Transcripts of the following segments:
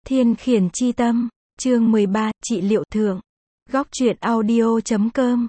Thiên khiển chi tâm, chương 13, trị liệu thượng. Góc truyện audio.com.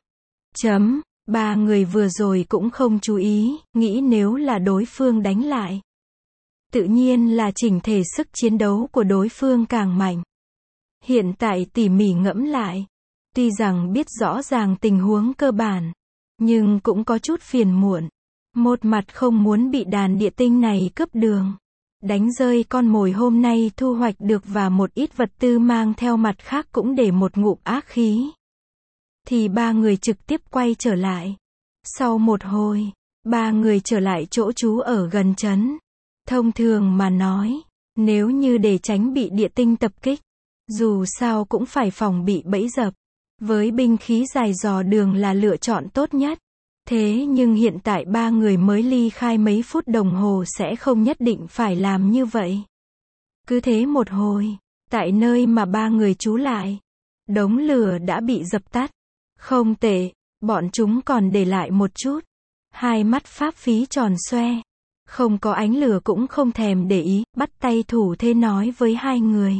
Ba người vừa rồi cũng không chú ý, nghĩ nếu là đối phương đánh lại. Tự nhiên là chỉnh thể sức chiến đấu của đối phương càng mạnh. Hiện tại tỉ mỉ ngẫm lại. Tuy rằng biết rõ ràng tình huống cơ bản, nhưng cũng có chút phiền muộn. Một mặt không muốn bị đàn địa tinh này cướp đường. Đánh rơi con mồi hôm nay thu hoạch được và một ít vật tư mang theo, mặt khác cũng để một ngụm ác khí. Thì ba người trực tiếp quay trở lại. Sau một hồi, ba người trở lại chỗ trú ở gần trấn. Thông thường mà nói, nếu như để tránh bị địa tinh tập kích, dù sao cũng phải phòng bị bẫy dập. Với binh khí dài dò đường là lựa chọn tốt nhất. Thế nhưng hiện tại ba người mới ly khai mấy phút đồng hồ sẽ không nhất định phải làm như vậy. Cứ thế một hồi, tại nơi mà ba người trú lại, đống lửa đã bị dập tắt. Không tệ, bọn chúng còn để lại một chút. Hai mắt pháp phí tròn xoe. Không có ánh lửa cũng không thèm để ý, bắt tay thủ thế nói với hai người.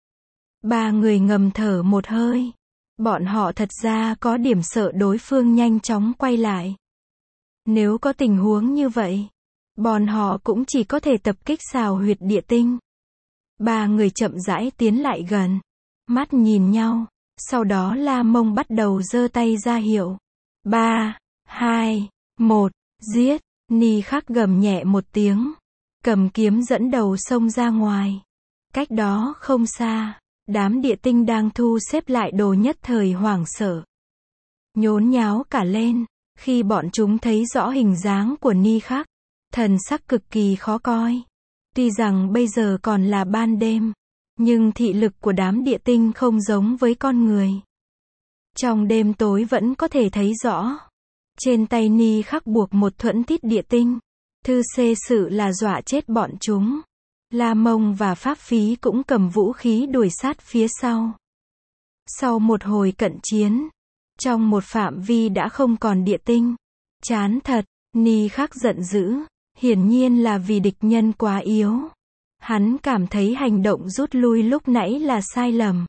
Ba người ngầm thở một hơi. Bọn họ thật ra có điểm sợ đối phương nhanh chóng quay lại. Nếu có tình huống như vậy, bọn họ cũng chỉ có thể tập kích xào huyệt địa tinh. Ba người chậm rãi tiến lại gần, mắt nhìn nhau, sau đó La Mông bắt đầu giơ tay ra hiệu. 3, 2, 1, giết. Ni Khắc gầm nhẹ một tiếng, cầm kiếm dẫn đầu xông ra ngoài. Cách đó không xa, đám địa tinh đang thu xếp lại đồ nhất thời hoảng sợ, nhốn nháo cả lên. Khi bọn chúng thấy rõ hình dáng của Ni Khắc, thần sắc cực kỳ khó coi. Tuy rằng bây giờ còn là ban đêm, nhưng thị lực của đám địa tinh không giống với con người. Trong đêm tối vẫn có thể thấy rõ. Trên tay Ni Khắc buộc một thuẫn tít địa tinh. Thư xê sự là dọa chết bọn chúng. La Mông và Pháp Phí cũng cầm vũ khí đuổi sát phía sau. Sau một hồi cận chiến, trong một phạm vi đã không còn địa tinh. Chán thật, Ni Khắc giận dữ, hiển nhiên là vì địch nhân quá yếu. Hắn cảm thấy hành động rút lui lúc nãy là sai lầm.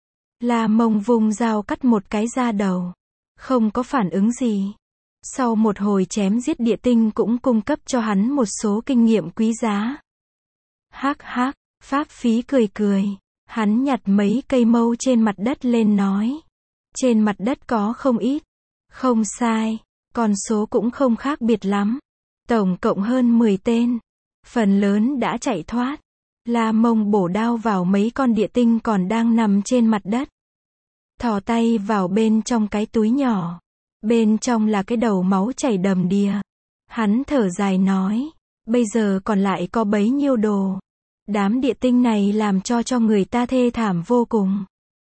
La Mông vung dao cắt một cái ra đầu, không có phản ứng gì. Sau một hồi chém giết địa tinh cũng cung cấp cho hắn một số kinh nghiệm quý giá. Hắc hắc, Pháp Phí cười cười, hắn nhặt mấy cây mâu trên mặt đất lên nói. Trên mặt đất có không ít. Không sai, con số cũng không khác biệt lắm. Tổng cộng hơn 10 tên. Phần lớn đã chạy thoát. La Mông bổ đao vào mấy con địa tinh còn đang nằm trên mặt đất. Thò tay vào bên trong cái túi nhỏ. Bên trong là cái đầu máu chảy đầm đìa. Hắn thở dài nói, bây giờ còn lại có bấy nhiêu đồ. Đám địa tinh này làm cho người ta thê thảm vô cùng.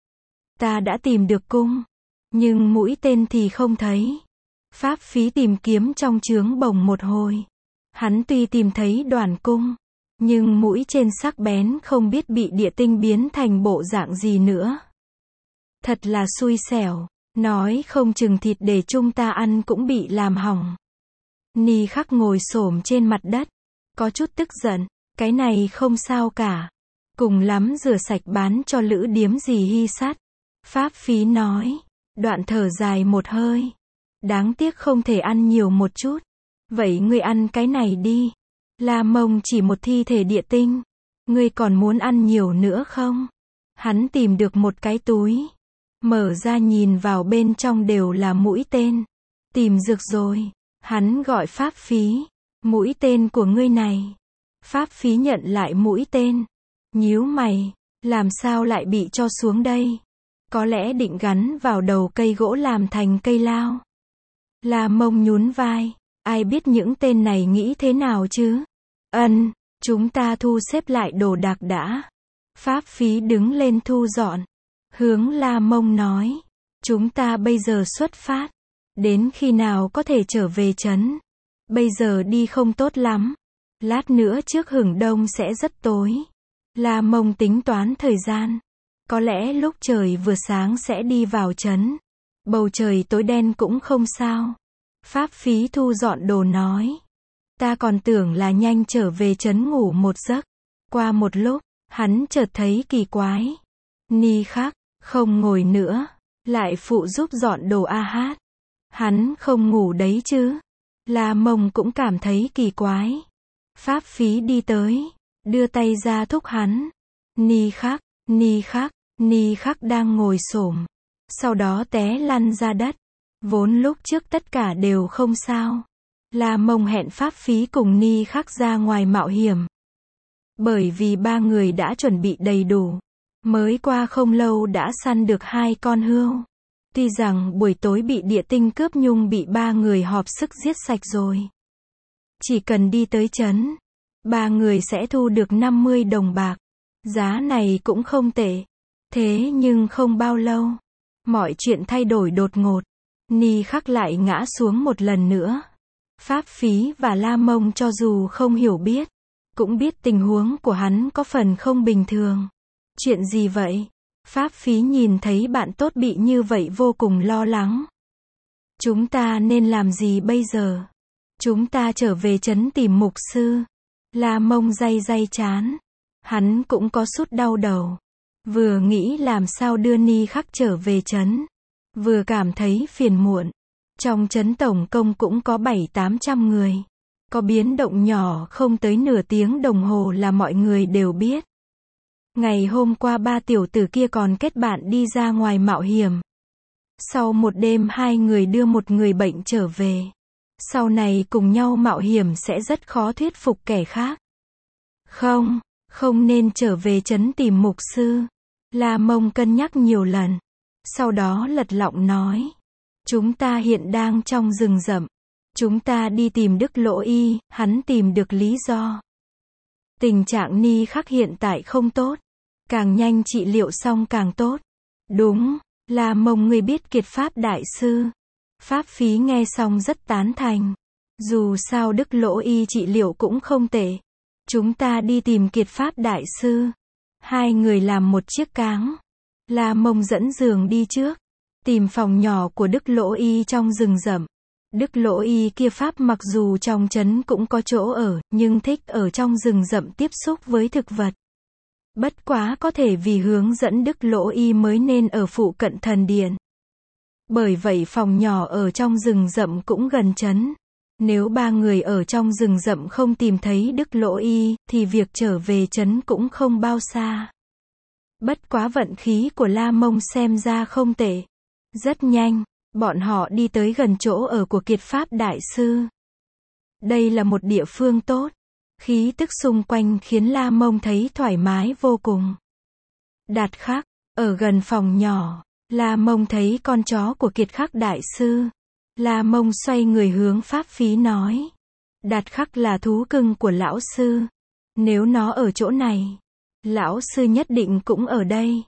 Ta đã tìm được cung, nhưng mũi tên thì không thấy. Pháp Phí tìm kiếm trong trướng bồng một hồi. Hắn tuy tìm thấy đoàn cung, nhưng mũi trên sắc bén không biết bị địa tinh biến thành bộ dạng gì nữa. Thật là xui xẻo, nói không chừng thịt để chúng ta ăn cũng bị làm hỏng. Ni Khắc ngồi xổm trên mặt đất, có chút tức giận, cái này không sao cả. Cùng lắm rửa sạch bán cho lữ điếm gì hy sát. Pháp Phí nói, đoạn thở dài một hơi. Đáng tiếc không thể ăn nhiều một chút. Vậy ngươi ăn cái này đi. La Mông chỉ một thi thể địa tinh. Ngươi còn muốn ăn nhiều nữa không? Hắn tìm được một cái túi. Mở ra nhìn vào bên trong đều là mũi tên. Tìm dược rồi. Hắn gọi Pháp Phí. Mũi tên của ngươi này. Pháp Phí nhận lại mũi tên. Nhíu mày. Làm sao lại bị cho xuống đây? Có lẽ định gắn vào đầu cây gỗ làm thành cây lao. La Mông nhún vai. Ai biết những tên này nghĩ thế nào chứ? Chúng ta thu xếp lại đồ đạc đã. Pháp Phí đứng lên thu dọn. Hướng La Mông nói. Chúng ta bây giờ xuất phát. Đến khi nào có thể trở về trấn? Bây giờ đi không tốt lắm. Lát nữa trước hửng đông sẽ rất tối. La Mông tính toán thời gian. Có lẽ lúc trời vừa sáng sẽ đi vào trấn. Bầu trời tối đen cũng không sao. Pháp Phí thu dọn đồ nói. Ta còn tưởng là nhanh trở về trấn ngủ một giấc. Qua một lúc, Hắn chợt thấy kỳ quái. Ni Khắc, không ngồi nữa, lại phụ giúp dọn đồ a hát. Hắn không ngủ đấy chứ? La Mông cũng cảm thấy kỳ quái. Pháp Phí đi tới, đưa tay ra thúc hắn. Ni Khắc, Ni Khắc, Ni Khắc đang ngồi xổm, sau đó té lăn ra đất. Vốn lúc trước tất cả đều không sao. La Mông hẹn Pháp Phí cùng Ni Khắc ra ngoài mạo hiểm. Bởi vì ba người đã chuẩn bị đầy đủ. Mới qua không lâu đã săn được 2 con hươu. Tuy rằng buổi tối bị địa tinh cướp nhưng bị ba người họp sức giết sạch rồi. Chỉ cần đi tới trấn, ba người sẽ thu được 50 đồng bạc. Giá này cũng không tệ. Thế nhưng không bao lâu, mọi chuyện thay đổi đột ngột. Ni Khắc lại ngã xuống một lần nữa. Pháp Phí và La Mông cho dù không hiểu biết, cũng biết tình huống của hắn có phần không bình thường. Chuyện gì vậy? Pháp Phí nhìn thấy bạn tốt bị như vậy vô cùng lo lắng. Chúng ta nên làm gì bây giờ? Chúng ta trở về trấn tìm mục sư. La Mông day trán. Hắn cũng có chút đau đầu. Vừa nghĩ làm sao đưa Ni Khắc trở về trấn, vừa cảm thấy phiền muộn. Trong trấn tổng công cũng có 700-800 người. Có biến động nhỏ không tới nửa tiếng đồng hồ là mọi người đều biết. Ngày hôm qua 3 tiểu tử kia còn kết bạn đi ra ngoài mạo hiểm. Sau một đêm 2 người đưa một người bệnh trở về. Sau này cùng nhau mạo hiểm sẽ rất khó thuyết phục kẻ khác. Không nên trở về trấn tìm mục sư. La Mông cân nhắc nhiều lần. Sau đó lật lọng nói. Chúng ta hiện đang trong rừng rậm. Chúng ta đi tìm Đức Lỗ Y, hắn tìm được lý do. Tình trạng Ni Khắc hiện tại không tốt. Càng nhanh trị liệu xong càng tốt. Đúng, La Mông ngươi biết Kiệt Pháp Đại Sư. Pháp Phí nghe xong rất tán thành. Dù sao Đức Lỗ Y trị liệu cũng không tệ. Chúng ta đi tìm Kiệt Pháp Đại Sư. 2 người làm một chiếc cáng. La Mông dẫn giường đi trước. Tìm phòng nhỏ của Đức Lỗ Y trong rừng rậm. Đức Lỗ Y kia Pháp mặc dù trong trấn cũng có chỗ ở, nhưng thích ở trong rừng rậm tiếp xúc với thực vật. Bất quá có thể vì hướng dẫn Đức Lỗ Y mới nên ở phụ cận thần điện. Bởi vậy phòng nhỏ ở trong rừng rậm cũng gần trấn. Nếu 3 người ở trong rừng rậm không tìm thấy Đức Lỗ Y, thì việc trở về trấn cũng không bao xa. Bất quá vận khí của La Mông xem ra không tệ. Rất nhanh, bọn họ đi tới gần chỗ ở của Kiệt Pháp Đại Sư. Đây là một địa phương tốt. Khí tức xung quanh khiến La Mông thấy thoải mái vô cùng. Đạt Khắc, ở gần phòng nhỏ, La Mông thấy con chó của Kiệt Khắc Đại Sư. La Mông xoay người hướng Pháp Phí nói. Đạt Khắc là thú cưng của lão sư. Nếu nó ở chỗ này, lão sư nhất định cũng ở đây.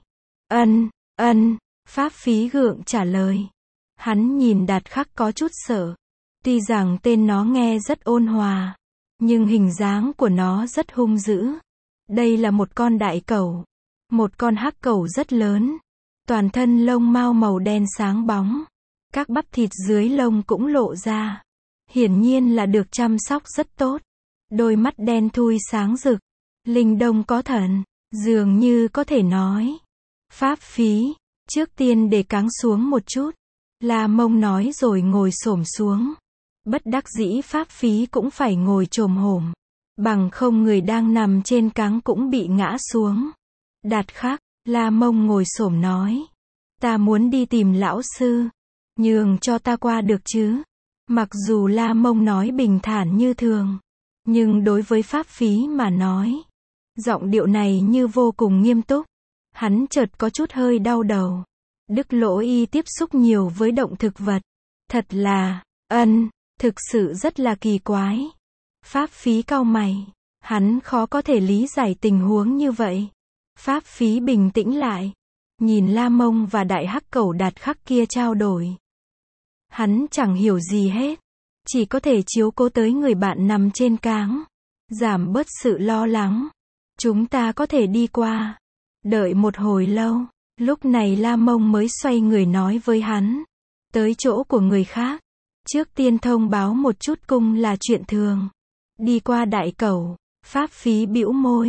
Ân. Pháp Phí gượng trả lời. Hắn nhìn Đạt Khắc có chút sợ. Tuy rằng tên nó nghe rất ôn hòa, nhưng hình dáng của nó rất hung dữ. Đây là một con đại cẩu. Một con hắc cẩu rất lớn. Toàn thân lông mao màu đen sáng bóng. Các bắp thịt dưới lông cũng lộ ra. Hiển nhiên là được chăm sóc rất tốt. Đôi mắt đen thui sáng rực. Linh đông có thần. Dường như có thể nói. Pháp Phí, trước tiên để cáng xuống một chút. La Mông nói rồi ngồi xổm xuống. Bất đắc dĩ Pháp Phí cũng phải ngồi chồm hổm. Bằng không người đang nằm trên cáng cũng bị ngã xuống. Đạt Khắc, La Mông ngồi xổm nói. Ta muốn đi tìm lão sư. Nhường cho ta qua được chứ. Mặc dù La Mông nói bình thản như thường, nhưng đối với Pháp Phí mà nói, giọng điệu này như vô cùng nghiêm túc. Hắn chợt có chút hơi đau đầu. Đức Lỗ Y tiếp xúc nhiều với động thực vật. Thật là, thực sự rất là kỳ quái. Pháp Phí cau mày. Hắn khó có thể lý giải tình huống như vậy. Pháp Phí bình tĩnh lại. Nhìn La Mông và đại hắc cẩu Đạt Khắc kia trao đổi. Hắn chẳng hiểu gì hết. Chỉ có thể chiếu cố tới người bạn nằm trên cáng. Giảm bớt sự lo lắng. Chúng ta có thể đi qua. Đợi một hồi lâu. Lúc này La Mông mới xoay người nói với hắn. Tới chỗ của người khác. Trước tiên thông báo một chút cung là chuyện thường. Đi qua đại cẩu. Pháp Phí bĩu môi.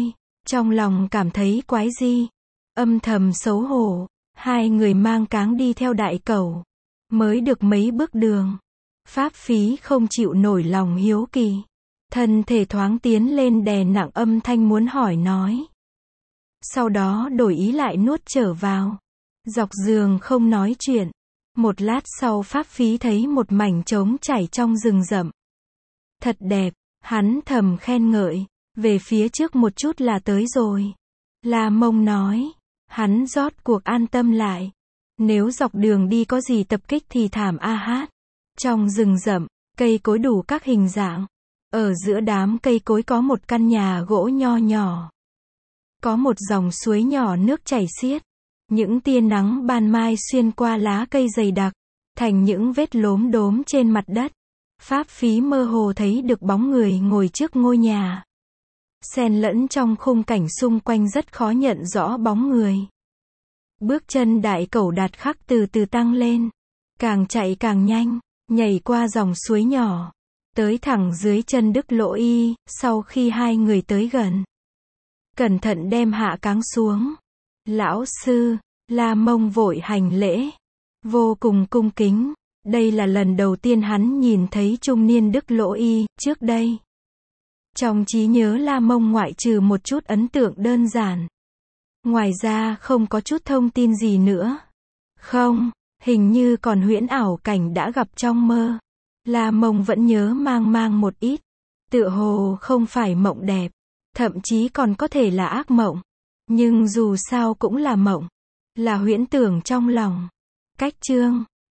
Trong lòng cảm thấy quái gì, âm thầm xấu hổ, hai người mang cáng đi theo đại cẩu. Mới được mấy bước đường, Pháp Phí không chịu nổi lòng hiếu kỳ. Thân thể thoáng tiến lên đè nặng âm thanh muốn hỏi nói. Sau đó đổi ý lại nuốt trở vào. Dọc giường không nói chuyện. Một lát sau Pháp Phí thấy một mảnh trống trải trong rừng rậm. Thật đẹp, hắn thầm khen ngợi. Về phía trước một chút là tới rồi. La Mông nói. Hắn rốt cuộc an tâm lại. Nếu dọc đường đi có gì tập kích thì thảm a hát. Trong rừng rậm, cây cối đủ các hình dạng. Ở giữa đám cây cối có một căn nhà gỗ nho nhỏ. Có một dòng suối nhỏ nước chảy xiết. Những tia nắng ban mai xuyên qua lá cây dày đặc, thành những vết lốm đốm trên mặt đất. Pháp Phí mơ hồ thấy được bóng người ngồi trước ngôi nhà. Xen lẫn trong khung cảnh xung quanh rất khó nhận rõ bóng người. Bước chân đại cẩu Đạt Khắc từ từ tăng lên. Càng chạy càng nhanh, nhảy qua dòng suối nhỏ. Tới thẳng dưới chân Đức Lỗ Y, sau khi hai người tới gần. Cẩn thận đem hạ cáng xuống. Lão sư, La Mông vội hành lễ. Vô cùng cung kính. Đây là lần đầu tiên hắn nhìn thấy trung niên Đức Lỗ Y, trước đây. Trong trí nhớ La Mông ngoại trừ một chút ấn tượng đơn giản. Ngoài ra không có chút thông tin gì nữa. Không, hình như còn huyễn ảo cảnh đã gặp trong mơ. La Mông vẫn nhớ mang mang một ít. Tựa hồ không phải mộng đẹp. Thậm chí còn có thể là ác mộng. Nhưng dù sao cũng là mộng. Là huyễn tưởng trong lòng. Cách chương